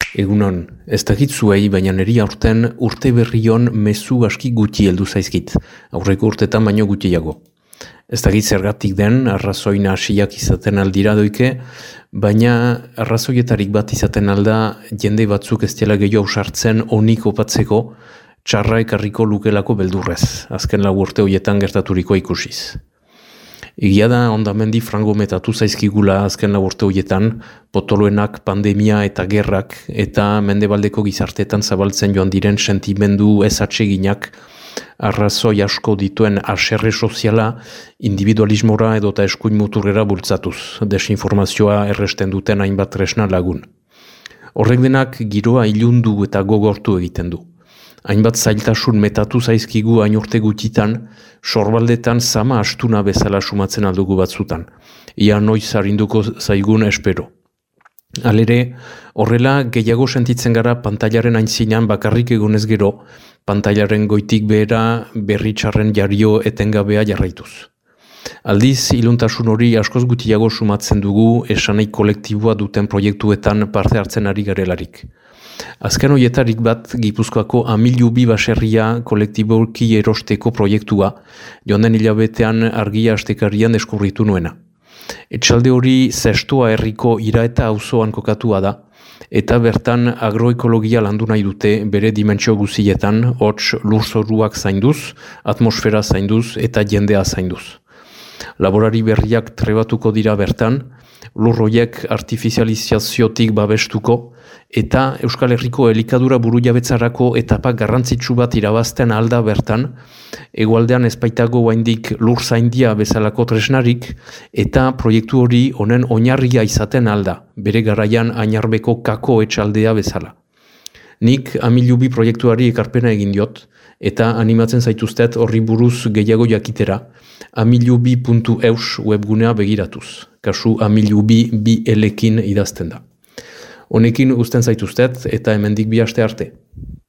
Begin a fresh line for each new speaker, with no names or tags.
Egunon, ez dakit zuei, baina niri aurten urte berrion mezu aski gutxi heldu zaizkit, aurreko urtetan baino gutxiago. Ez dakit zergatik den, arrazoi nahasiak izaten aldira doike, baina arrazoietarik bat izaten alda jende batzuk ez dela gehiago ausartzen onik opatzeko, txarra ekarriko lukelako beldurrez, azken lau urte horietan gertaturiko ikusiz. Egia da hondamendi frango metatu zaizkigula azken lau urte horietan, potoloenak, pandemia eta gerrak eta mendebaldeko gizarteetan zabaltzen joan diren sentimendu ez atseginak, arrazoi asko dituen haserre soziala, individualismora edota eskuin muturrera bultzatuz, desinformazioa erresten duten hainbat tresna lagun. Horrek denak giroa ilundu eta gogortu egiten du. Hainbat zailtasun metatu zaizkigu hain urte gutxitan, sorbaldetan zama astuna bezala sumatzen aldugu batzutan. Ia noiz arinduko zaigun espero. Halere, horrela gehiago sentitzen gara pantailaren aintzinean bakarrik egonez gero, pantailaren goitik behera berri txarren jario etengabea jarraituz. Aldiz, iluntasun hori askoz gutiago sumatzen dugu esanai kolektiboa duten proiektuetan parte hartzen ari garelarik. Azken horietarik bat Gipuzkoako Amilubi baserria kolektiboki erosteko proiektua, joan den hilabetean argia astekarian deskurritu nuena. Etxalde hori Zestoa herriko Iraeta auzoan kokatua da, eta bertan agroekologia landu nahi dute bere dimentsio guzietan, hots lurzoruak zainduz, atmosfera zainduz eta jendea zainduz. Laborari berriak trebatuko dira bertan, lurroiek artifizializaziotik babestuko, eta Euskal Herriko elikadura burujabetzarako etapa garrantzitsu bat irabazten alda bertan, hegoaldean ez baitago oraindik lur zaindia bezalako tresnarik, eta proiektu hori honen oinarria izaten alda, bere garaian Ainarbeko kako etxaldea bezala. Nik Amilubi proiektuari ekarpena egin diot, eta animatzen zaituztet horri buruz gehiago jakitera, amilubi.eus webgunea begiratuz. Kasu Amilubi bi elekin idazten da. Honekin uzten zaituztet eta hemendik bi aste arte.